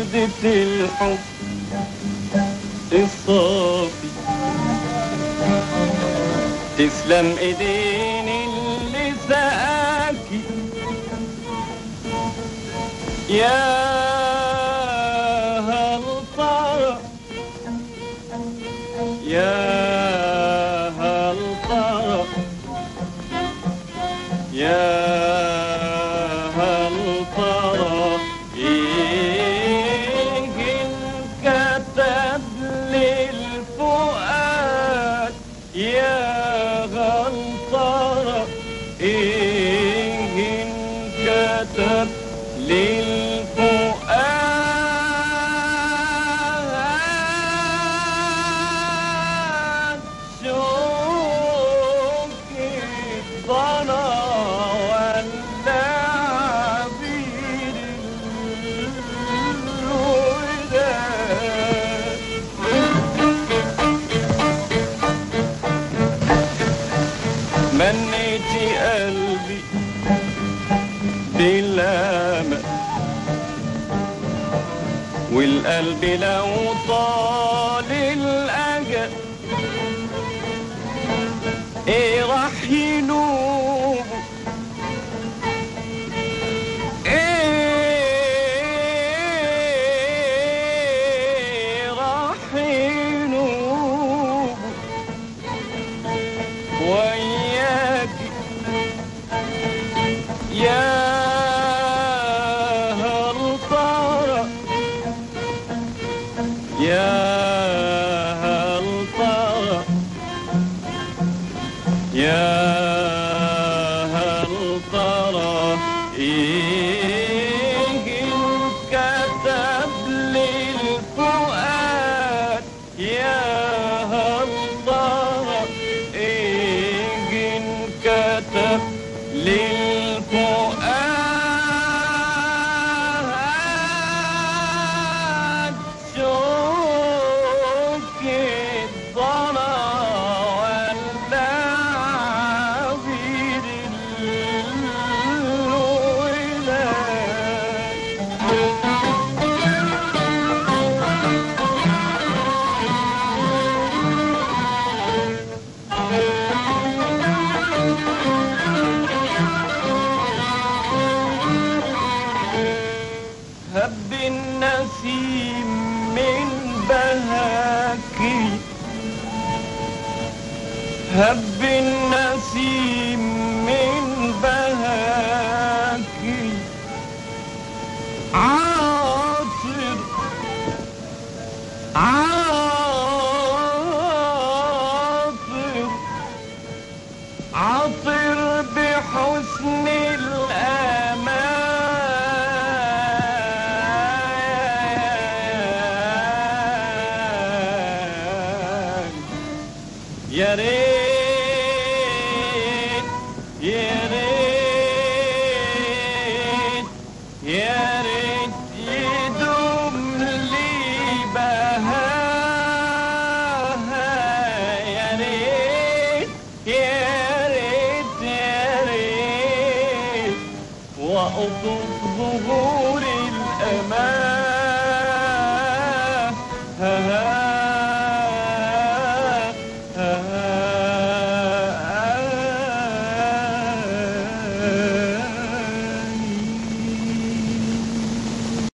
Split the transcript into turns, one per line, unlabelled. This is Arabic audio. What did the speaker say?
وردة الحب الصافي. تسلم ايدين اللي سقاكي يا هالطرف يا هالطرف يا هالطرف. يجي انكتب للفؤاد يا هالطرف. يجي انكتب للفؤاد شوك الضنا ولا عبير الوداد. منيتي قلبي بالأمل والقلب لو طال الأجل ايه راح ينوب ايه راح ينوب وياكي يا يا هالطرف يا هالطرف. يجي انكتب للفؤاد يا هالطرف. يجي انكتب للفؤاد شوك الضنا ولا عبير هب النسيم من بهاكي هب النسيم من بهاكي عاطر عاطر عاطر بحسن الأمان. يا ريت يا ريت يا ريت يدوم لي بهاها. يا ريت يا ريت يا ريت وأطوف